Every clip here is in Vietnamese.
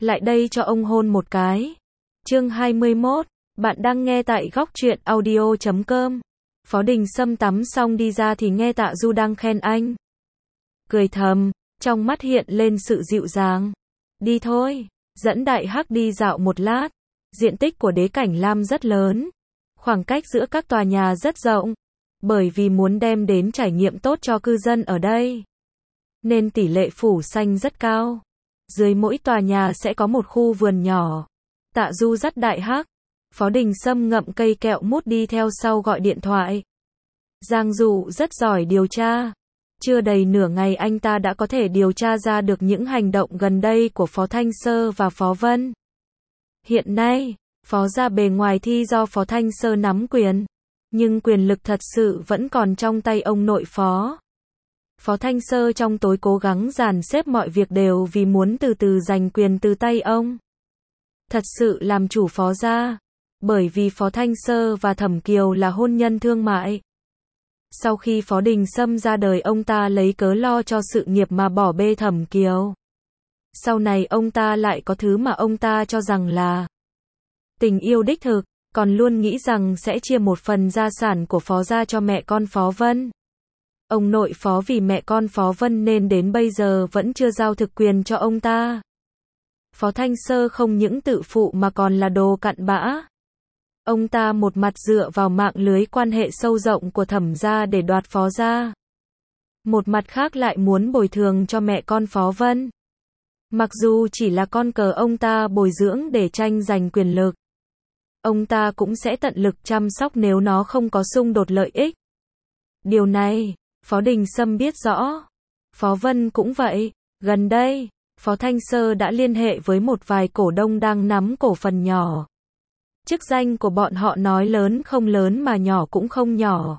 lại đây cho ông hôn một cái. Chương 21, bạn đang nghe tại góc truyện audio.com. Phó Đình Sâm tắm xong đi ra thì nghe Tạ Du đang khen anh. Cười thầm, trong mắt hiện lên sự dịu dàng. Đi thôi, dẫn Đại Hắc đi dạo một lát. Diện tích của Đế Cảnh Lam rất lớn. Khoảng cách giữa các tòa nhà rất rộng. Bởi vì muốn đem đến trải nghiệm tốt cho cư dân ở đây, nên tỷ lệ phủ xanh rất cao. Dưới mỗi tòa nhà sẽ có một khu vườn nhỏ. Tạ Du dắt Đại Hắc. Phó Đình Sâm ngậm cây kẹo mút đi theo sau gọi điện thoại. Giang Dụ rất giỏi điều tra. Chưa đầy nửa ngày anh ta đã có thể điều tra ra được những hành động gần đây của Phó Thanh Sơ và Phó Vân. Hiện nay, Phó gia bề ngoài thi do Phó Thanh Sơ nắm quyền, nhưng quyền lực thật sự vẫn còn trong tay ông nội Phó. Phó Thanh Sơ trong tối cố gắng dàn xếp mọi việc đều vì muốn từ từ giành quyền từ tay ông. Thật sự làm chủ Phó gia, bởi vì Phó Thanh Sơ và Thẩm Kiều là hôn nhân thương mại. Sau khi Phó Đình Sâm ra đời ông ta lấy cớ lo cho sự nghiệp mà bỏ bê Thẩm Kiều. Sau này ông ta lại có thứ mà ông ta cho rằng là tình yêu đích thực, còn luôn nghĩ rằng sẽ chia một phần gia sản của Phó gia cho mẹ con Phó Vân. Ông nội Phó vì mẹ con Phó Vân nên đến bây giờ vẫn chưa giao thực quyền cho ông ta. Phó Thanh Sơ không những tự phụ mà còn là đồ cặn bã. Ông ta một mặt dựa vào mạng lưới quan hệ sâu rộng của Thẩm gia để đoạt Phó gia. Một mặt khác lại muốn bồi thường cho mẹ con Phó Vân. Mặc dù chỉ là con cờ ông ta bồi dưỡng để tranh giành quyền lực, ông ta cũng sẽ tận lực chăm sóc nếu nó không có xung đột lợi ích. Điều này, Phó Đình Sâm biết rõ. Phó Vân cũng vậy. Gần đây, Phó Thanh Sơ đã liên hệ với một vài cổ đông đang nắm cổ phần nhỏ. Chức danh của bọn họ nói lớn không lớn mà nhỏ cũng không nhỏ.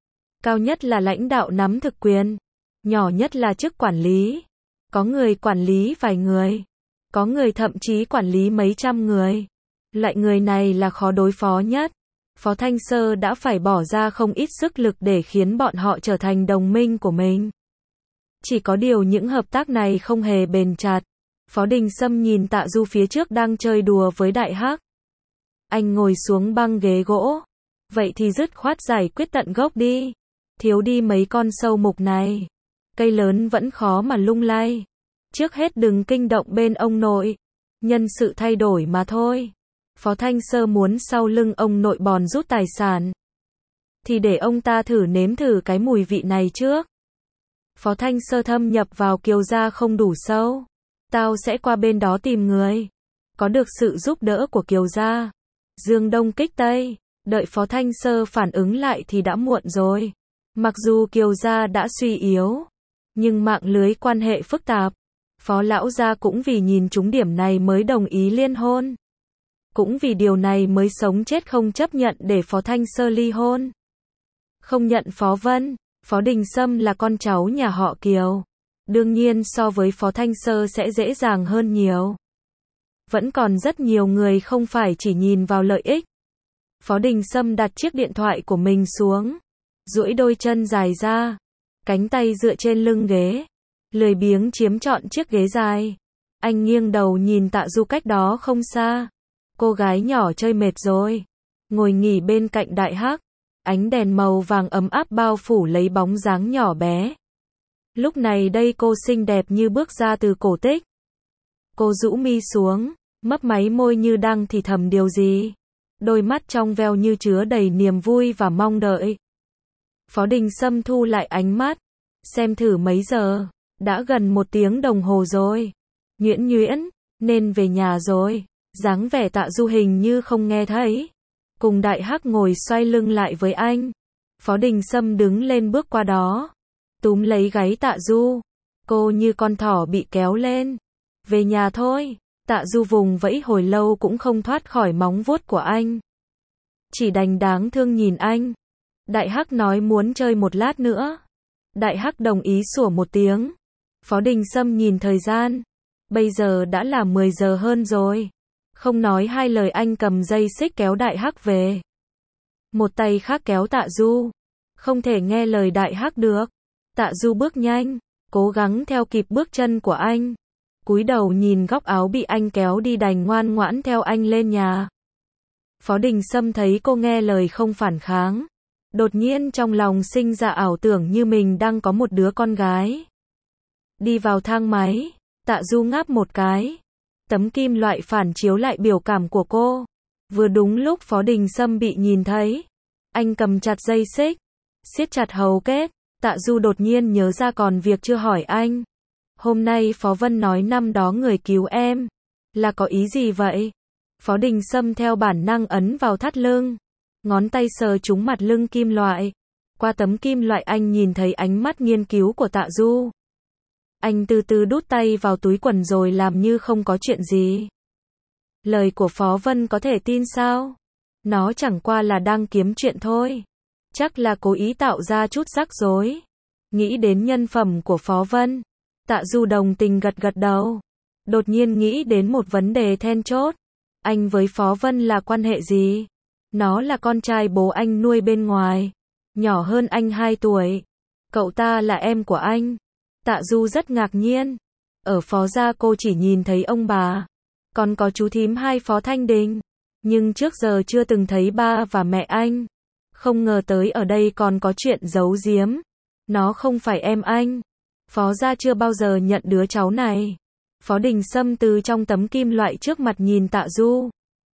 Cao nhất là lãnh đạo nắm thực quyền. Nhỏ nhất là chức quản lý. Có người quản lý vài người. Có người thậm chí quản lý mấy trăm người. Loại người này là khó đối phó nhất. Phó Thanh Sơ đã phải bỏ ra không ít sức lực để khiến bọn họ trở thành đồng minh của mình. Chỉ có điều những hợp tác này không hề bền chặt. Phó Đình Sâm nhìn Tạ Du phía trước đang chơi đùa với Đại Hắc. Anh ngồi xuống băng ghế gỗ. Vậy thì dứt khoát giải quyết tận gốc đi. Thiếu đi mấy con sâu mục này. Cây lớn vẫn khó mà lung lay. Trước hết đừng kinh động bên ông nội. Nhân sự thay đổi mà thôi. Phó Thanh Sơ muốn sau lưng ông nội bòn rút tài sản. Thì để ông ta thử nếm thử cái mùi vị này trước. Phó Thanh Sơ thâm nhập vào Kiều gia không đủ sâu. Tao sẽ qua bên đó tìm người. Có được sự giúp đỡ của Kiều gia. Dương Đông kích Tây. Đợi Phó Thanh Sơ phản ứng lại thì đã muộn rồi. Mặc dù Kiều gia đã suy yếu, nhưng mạng lưới quan hệ phức tạp. Phó lão gia cũng vì nhìn trúng điểm này mới đồng ý liên hôn. Cũng vì điều này mới sống chết không chấp nhận để Phó Thanh Sơ ly hôn. Không nhận Phó Vân, Phó Đình Sâm là con cháu nhà họ Kiều. Đương nhiên so với Phó Thanh Sơ sẽ dễ dàng hơn nhiều. Vẫn còn rất nhiều người không phải chỉ nhìn vào lợi ích. Phó Đình Sâm đặt chiếc điện thoại của mình xuống. Duỗi đôi chân dài ra. Cánh tay dựa trên lưng ghế. Lười biếng chiếm trọn chiếc ghế dài. Anh nghiêng đầu nhìn Tạ Du cách đó không xa. Cô gái nhỏ chơi mệt rồi. Ngồi nghỉ bên cạnh Đại Hắc. Ánh đèn màu vàng ấm áp bao phủ lấy bóng dáng nhỏ bé. Lúc này đây cô xinh đẹp như bước ra từ cổ tích. Cô rũ mi xuống, mấp máy môi như đang thì thầm điều gì. Đôi mắt trong veo như chứa đầy niềm vui và mong đợi. Phó Đình Sâm thu lại ánh mắt. Xem thử mấy giờ. Đã gần 1 tiếng đồng hồ rồi. Nhuyễn nhuyễn, nên về nhà rồi. Dáng vẻ Tạ Du hình như không nghe thấy. Cùng Đại Hắc ngồi xoay lưng lại với anh. Phó Đình Sâm đứng lên bước qua đó. Túm lấy gáy Tạ Du. Cô như con thỏ bị kéo lên. Về nhà thôi. Tạ Du vùng vẫy hồi lâu cũng không thoát khỏi móng vuốt của anh. Chỉ đành đáng thương nhìn anh. Đại Hắc nói muốn chơi một lát nữa. Đại Hắc đồng ý sủa một tiếng. Phó Đình Sâm nhìn thời gian. Bây giờ đã là 10 giờ hơn rồi. Không nói hai lời anh cầm dây xích kéo Đại Hắc về. Một tay khác kéo Tạ Du. Không thể nghe lời Đại Hắc được. Tạ Du bước nhanh, cố gắng theo kịp bước chân của anh. cúi đầu nhìn góc áo bị anh kéo đi đành ngoan ngoãn theo anh lên nhà. Phó Đình Sâm thấy cô nghe lời không phản kháng. Đột nhiên trong lòng sinh ra ảo tưởng như mình đang có một đứa con gái. Đi vào thang máy, Tạ Du ngáp một cái. Tấm kim loại phản chiếu lại biểu cảm của cô. Vừa đúng lúc Phó Đình Sâm bị nhìn thấy. Anh cầm chặt dây xích, siết chặt hầu kết. Tạ Du đột nhiên nhớ ra còn việc chưa hỏi anh. Hôm nay Phó Vân nói năm đó người cứu em. Là có ý gì vậy? Phó Đình Sâm theo bản năng ấn vào thắt lưng. Ngón tay sờ trúng mặt lưng kim loại. Qua tấm kim loại anh nhìn thấy ánh mắt nghiên cứu của Tạ Du. Anh từ từ đút tay vào túi quần rồi làm như không có chuyện gì. Lời của Phó Vân có thể tin sao? Nó chẳng qua là đang kiếm chuyện thôi. Chắc là cố ý tạo ra chút rắc rối. Nghĩ đến nhân phẩm của Phó Vân, Tạ Du đồng tình gật gật đầu. Đột nhiên nghĩ đến một vấn đề then chốt. Anh với Phó Vân là quan hệ gì? Nó là con trai bố anh nuôi bên ngoài. Nhỏ hơn anh 2 tuổi. Cậu ta là em của anh. Tạ Du rất ngạc nhiên. Ở Phó gia cô chỉ nhìn thấy ông bà. Còn có chú thím hai Phó Thanh Đình. Nhưng trước giờ chưa từng thấy ba và mẹ anh. Không ngờ tới ở đây còn có chuyện giấu giếm. Nó không phải em anh. Phó gia chưa bao giờ nhận đứa cháu này. Phó Đình Sâm từ trong tấm kim loại trước mặt nhìn Tạ Du.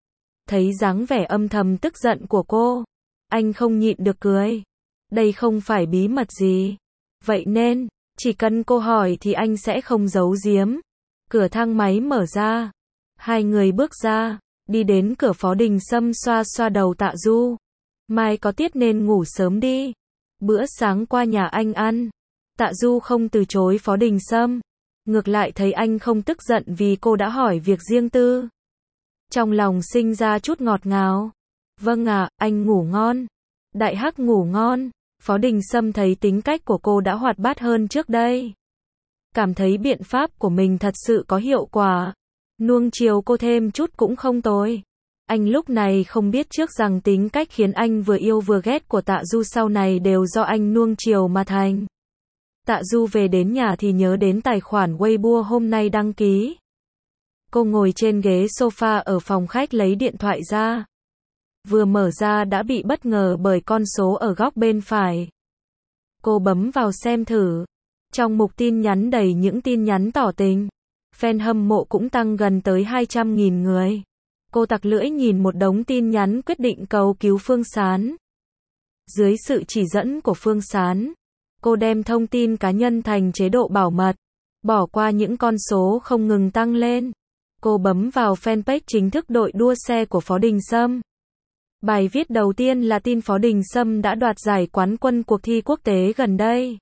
Thấy dáng vẻ âm thầm tức giận của cô. Anh không nhịn được cười. Đây không phải bí mật gì. Vậy nên, chỉ cần cô hỏi thì anh sẽ không giấu giếm. Cửa thang máy mở ra. Hai người bước ra. Đi đến cửa Phó Đình Sâm xoa xoa đầu Tạ Du. Mai có tiết nên ngủ sớm đi. Bữa sáng qua nhà anh ăn. Tạ Du không từ chối Phó Đình Sâm. Ngược lại thấy anh không tức giận vì cô đã hỏi việc riêng tư. Trong lòng sinh ra chút ngọt ngào. Vâng ạ, anh ngủ ngon. Đại Hắc ngủ ngon. Phó Đình Sâm thấy tính cách của cô đã hoạt bát hơn trước đây. Cảm thấy biện pháp của mình thật sự có hiệu quả. Nuông chiều cô thêm chút cũng không tồi. Anh lúc này không biết trước rằng tính cách khiến anh vừa yêu vừa ghét của Tạ Du sau này đều do anh nuông chiều mà thành. Tạ Du về đến nhà thì nhớ đến tài khoản Weibo hôm nay đăng ký. Cô ngồi trên ghế sofa ở phòng khách lấy điện thoại ra. Vừa mở ra đã bị bất ngờ bởi con số ở góc bên phải. Cô bấm vào xem thử. Trong mục tin nhắn đầy những tin nhắn tỏ tình. Fan hâm mộ cũng tăng gần tới 200.000 người. Cô tặc lưỡi nhìn một đống tin nhắn quyết định cầu cứu Phương Sán. Dưới sự chỉ dẫn của Phương Sán, cô đem thông tin cá nhân thành chế độ bảo mật, bỏ qua những con số không ngừng tăng lên. Cô bấm vào fanpage chính thức đội đua xe của Phó Đình Sâm. Bài viết đầu tiên là tin Phó Đình Sâm đã đoạt giải quán quân cuộc thi quốc tế gần đây.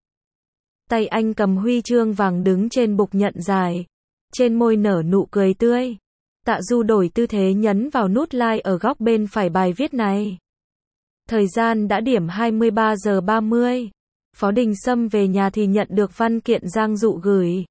Tay anh cầm huy chương vàng đứng trên bục nhận giải. Trên môi nở nụ cười tươi. Tạ Du đổi tư thế nhấn vào nút like ở góc bên phải bài viết này. Thời gian đã điểm 23 giờ 30. Phó Đình Sâm về nhà thì nhận được văn kiện Giang Dụ gửi.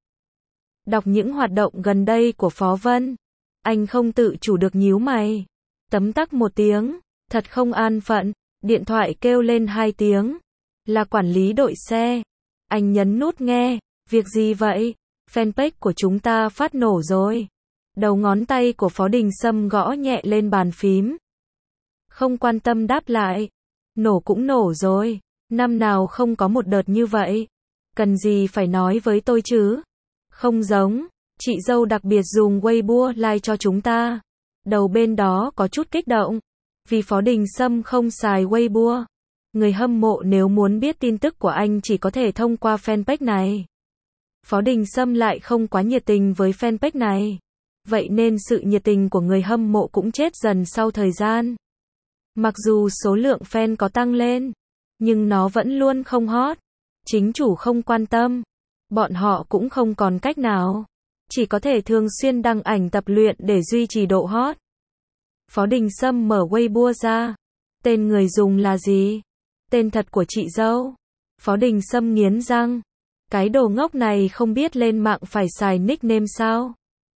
Đọc những hoạt động gần đây của Phó Vân. Anh không tự chủ được nhíu mày. Tấm tắc một tiếng. Thật không an phận. Điện thoại kêu lên 2 tiếng. Là quản lý đội xe. Anh nhấn nút nghe. Việc gì vậy? Fanpage của chúng ta phát nổ rồi. Đầu ngón tay của Phó Đình Sâm gõ nhẹ lên bàn phím. Không quan tâm đáp lại. Nổ cũng nổ rồi. Năm nào không có một đợt như vậy. Cần gì phải nói với tôi chứ? Không giống. Chị dâu đặc biệt dùng Weibo like cho chúng ta. Đầu bên đó có chút kích động. Vì Phó Đình Sâm không xài Weibo. Người hâm mộ nếu muốn biết tin tức của anh chỉ có thể thông qua fanpage này. Phó Đình Sâm lại không quá nhiệt tình với fanpage này. Vậy nên sự nhiệt tình của người hâm mộ cũng chết dần sau thời gian. Mặc dù số lượng fan có tăng lên, nhưng nó vẫn luôn không hot. Chính chủ không quan tâm. Bọn họ cũng không còn cách nào. Chỉ có thể thường xuyên đăng ảnh tập luyện để duy trì độ hot. Phó Đình Sâm mở Weibo ra. Tên người dùng là gì? Tên thật của chị dâu. Phó Đình Sâm nghiến răng. Cái đồ ngốc này không biết lên mạng phải xài nickname sao?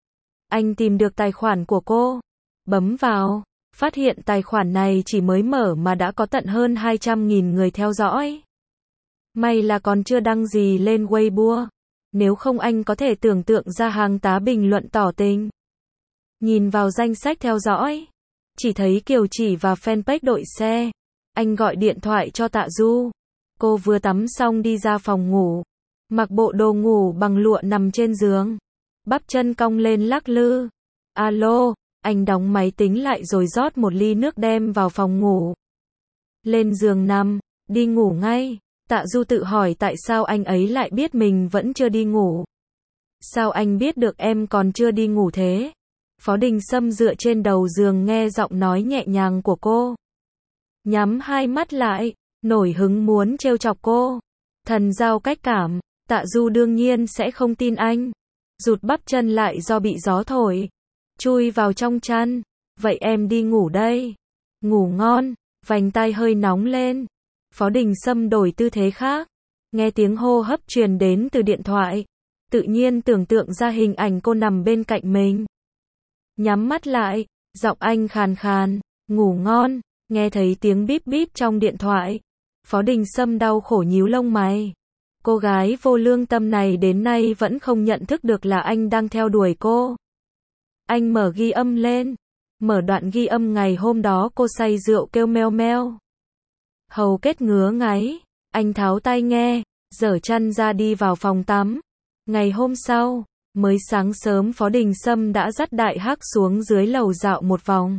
Anh tìm được tài khoản của cô. Bấm vào. Phát hiện tài khoản này chỉ mới mở mà đã có tận hơn 200.000 người theo dõi. May là còn chưa đăng gì lên Weibo. Nếu không anh có thể tưởng tượng ra hàng tá bình luận tỏ tình. Nhìn vào danh sách theo dõi, chỉ thấy Kiều Chỉ và fanpage đội xe. Anh gọi điện thoại cho Tạ Du. Cô vừa tắm xong đi ra phòng ngủ, mặc bộ đồ ngủ bằng lụa nằm trên giường, bắp chân cong lên lắc lư. Alo, anh đóng máy tính lại rồi rót một ly nước đem vào phòng ngủ. Lên giường nằm, đi ngủ ngay. Tạ Du tự hỏi tại sao anh ấy lại biết mình vẫn chưa đi ngủ. Sao anh biết được em còn chưa đi ngủ thế? Phó Đình Sâm dựa trên đầu giường nghe giọng nói nhẹ nhàng của cô. Nhắm hai mắt lại, nổi hứng muốn trêu chọc cô. Thần giao cách cảm, Tạ Du đương nhiên sẽ không tin anh. Rụt bắp chân lại do bị gió thổi. Chui vào trong chăn. Vậy em đi ngủ đây. Ngủ ngon, vành tai hơi nóng lên. Phó Đình Sâm đổi tư thế khác. Nghe tiếng hô hấp truyền đến từ điện thoại. Tự nhiên tưởng tượng ra hình ảnh cô nằm bên cạnh mình. Nhắm mắt lại, giọng anh khàn khàn, ngủ ngon. Nghe thấy tiếng bíp bíp trong điện thoại. Phó Đình Sâm đau khổ nhíu lông mày. Cô gái vô lương tâm này đến nay vẫn không nhận thức được là anh đang theo đuổi cô. Anh mở ghi âm lên. Mở đoạn ghi âm ngày hôm đó cô say rượu kêu meo meo. Hầu kết ngứa ngáy. Anh tháo tai nghe, giở chăn ra đi vào phòng tắm. Ngày hôm sau, mới sáng sớm Phó Đình Sâm đã dắt Đại Hắc xuống dưới lầu dạo một vòng.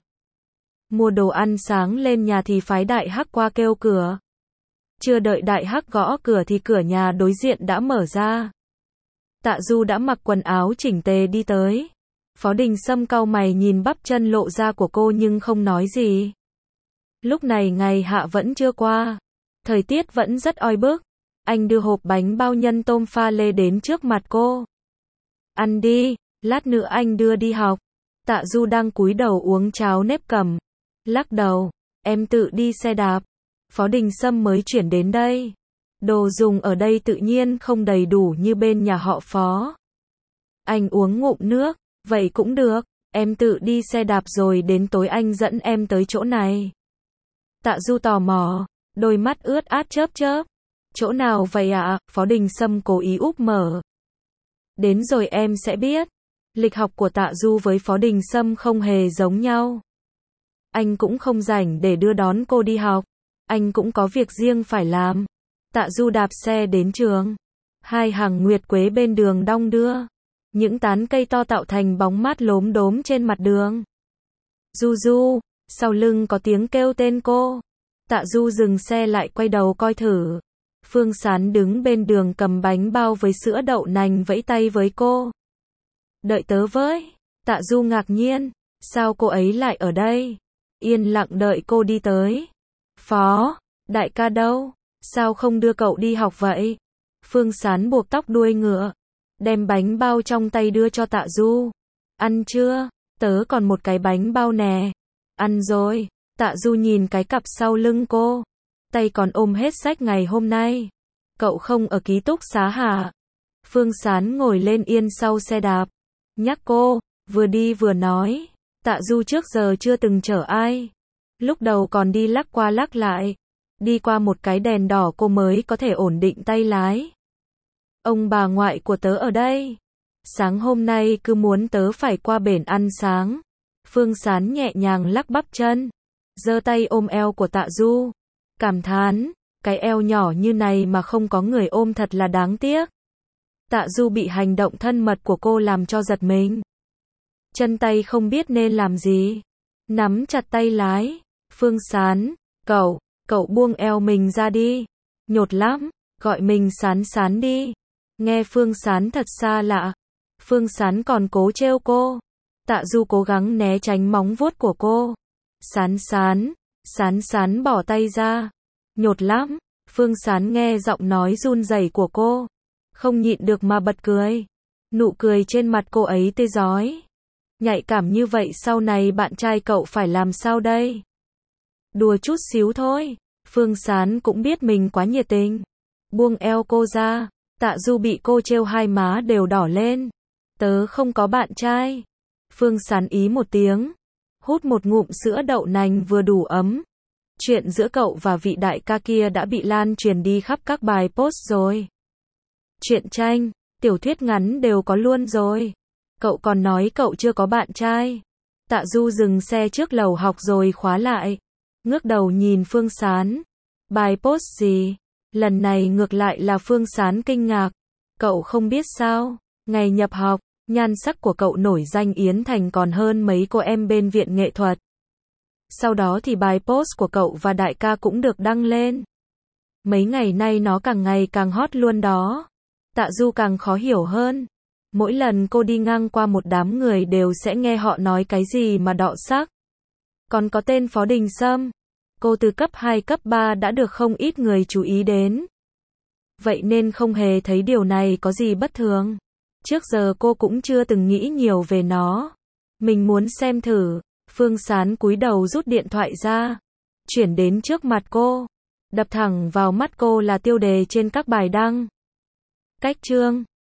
Mua đồ ăn sáng lên nhà thì phái Đại Hắc qua kêu cửa. Chưa đợi Đại Hắc gõ cửa thì cửa nhà đối diện đã mở ra. Tạ Du đã mặc quần áo chỉnh tề đi tới. Phó Đình Sâm cau mày nhìn bắp chân lộ ra của cô nhưng không nói gì. Lúc này ngày hạ vẫn chưa qua. Thời tiết vẫn rất oi bức. Anh đưa hộp bánh bao nhân tôm pha lê đến trước mặt cô. Ăn đi, lát nữa anh đưa đi học. Tạ Du đang cúi đầu uống cháo nếp cầm. Lắc đầu, em tự đi xe đạp. Phó Đình Sâm mới chuyển đến đây. Đồ dùng ở đây tự nhiên không đầy đủ như bên nhà họ Phó. Anh uống ngụm nước, vậy cũng được, em tự đi xe đạp rồi đến tối anh dẫn em tới chỗ này. Tạ Du tò mò, đôi mắt ướt át chớp chớp. Chỗ nào vậy ạ? Phó Đình Sâm cố ý úp mở. Đến rồi em sẽ biết. Lịch học của Tạ Du với Phó Đình Sâm không hề giống nhau. Anh cũng không rảnh để đưa đón cô đi học. Anh cũng có việc riêng phải làm. Tạ Du đạp xe đến trường. Hai hàng nguyệt quế bên đường đong đưa. Những tán cây to tạo thành bóng mát lốm đốm trên mặt đường. Du Du, sau lưng có tiếng kêu tên cô. Tạ Du dừng xe lại quay đầu coi thử. Phương Sán đứng bên đường cầm bánh bao với sữa đậu nành vẫy tay với cô. Đợi tớ với. Tạ Du ngạc nhiên. Sao cô ấy lại ở đây? Yên lặng đợi cô đi tới. Phó, đại ca đâu? Sao không đưa cậu đi học vậy? Phương Sán buộc tóc đuôi ngựa. Đem bánh bao trong tay đưa cho Tạ Du. Ăn chưa? Tớ còn một cái bánh bao nè. Ăn rồi. Tạ Du nhìn cái cặp sau lưng cô. Tay còn ôm hết sách ngày hôm nay. Cậu không ở ký túc xá hả? Phương Sán ngồi lên yên sau xe đạp. Nhắc cô, vừa đi vừa nói. Tạ Du trước giờ chưa từng chở ai. Lúc đầu còn đi lắc qua lắc lại. Đi qua một cái đèn đỏ cô mới có thể ổn định tay lái. Ông bà ngoại của tớ ở đây. Sáng hôm nay cứ muốn tớ phải qua bển ăn sáng. Phương Sán nhẹ nhàng lắc bắp chân. Giơ tay ôm eo của Tạ Du. Cảm thán, cái eo nhỏ như này mà không có người ôm thật là đáng tiếc. Tạ Du bị hành động thân mật của cô làm cho giật mình. Chân tay không biết nên làm gì. Nắm chặt tay lái. Phương Sán, cậu buông eo mình ra đi. Nhột lắm, gọi mình Sán Sán đi. Nghe Phương Sán thật xa lạ. Phương Sán còn cố trêu cô. Tạ Du cố gắng né tránh móng vuốt của cô. Sán Sán, Sán Sán bỏ tay ra. Nhột lắm. Phương Sán nghe giọng nói run rẩy của cô. Không nhịn được mà bật cười. Nụ cười trên mặt cô ấy tươi rói. Nhạy cảm như vậy sau này bạn trai cậu phải làm sao đây? Đùa chút xíu thôi. Phương Sán cũng biết mình quá nhiệt tình. Buông eo cô ra. Tạ Du bị cô trêu hai má đều đỏ lên. Tớ không có bạn trai. Phương Sán ý một tiếng. Hút một ngụm sữa đậu nành vừa đủ ấm. Chuyện giữa cậu và vị đại ca kia đã bị lan truyền đi khắp các bài post rồi. Truyện tranh, Tiểu thuyết ngắn đều có luôn rồi. Cậu còn nói cậu chưa có bạn trai. Tạ Du dừng xe trước lầu học rồi khóa lại. Ngước đầu nhìn Phương Sán. Bài post gì? Lần này ngược lại là Phương Sán kinh ngạc. Cậu không biết sao? Ngày nhập học, nhan sắc của cậu nổi danh Yến Thành còn hơn mấy cô em bên viện nghệ thuật. Sau đó thì bài post của cậu và đại ca cũng được đăng lên. Mấy ngày nay nó càng ngày càng hot luôn đó. Tạ Du càng khó hiểu hơn. Mỗi lần cô đi ngang qua một đám người đều sẽ nghe họ nói cái gì mà đọ sắc. Còn có tên Phó Đình Sâm. Cô từ cấp 2 cấp 3 đã được không ít người chú ý đến. Vậy nên không hề thấy điều này có gì bất thường. Trước giờ cô cũng chưa từng nghĩ nhiều về nó. Mình muốn xem thử. Phương Sán cúi đầu rút điện thoại ra. Chuyển đến trước mặt cô. Đập thẳng vào mắt cô là tiêu đề trên các bài đăng. Cách chương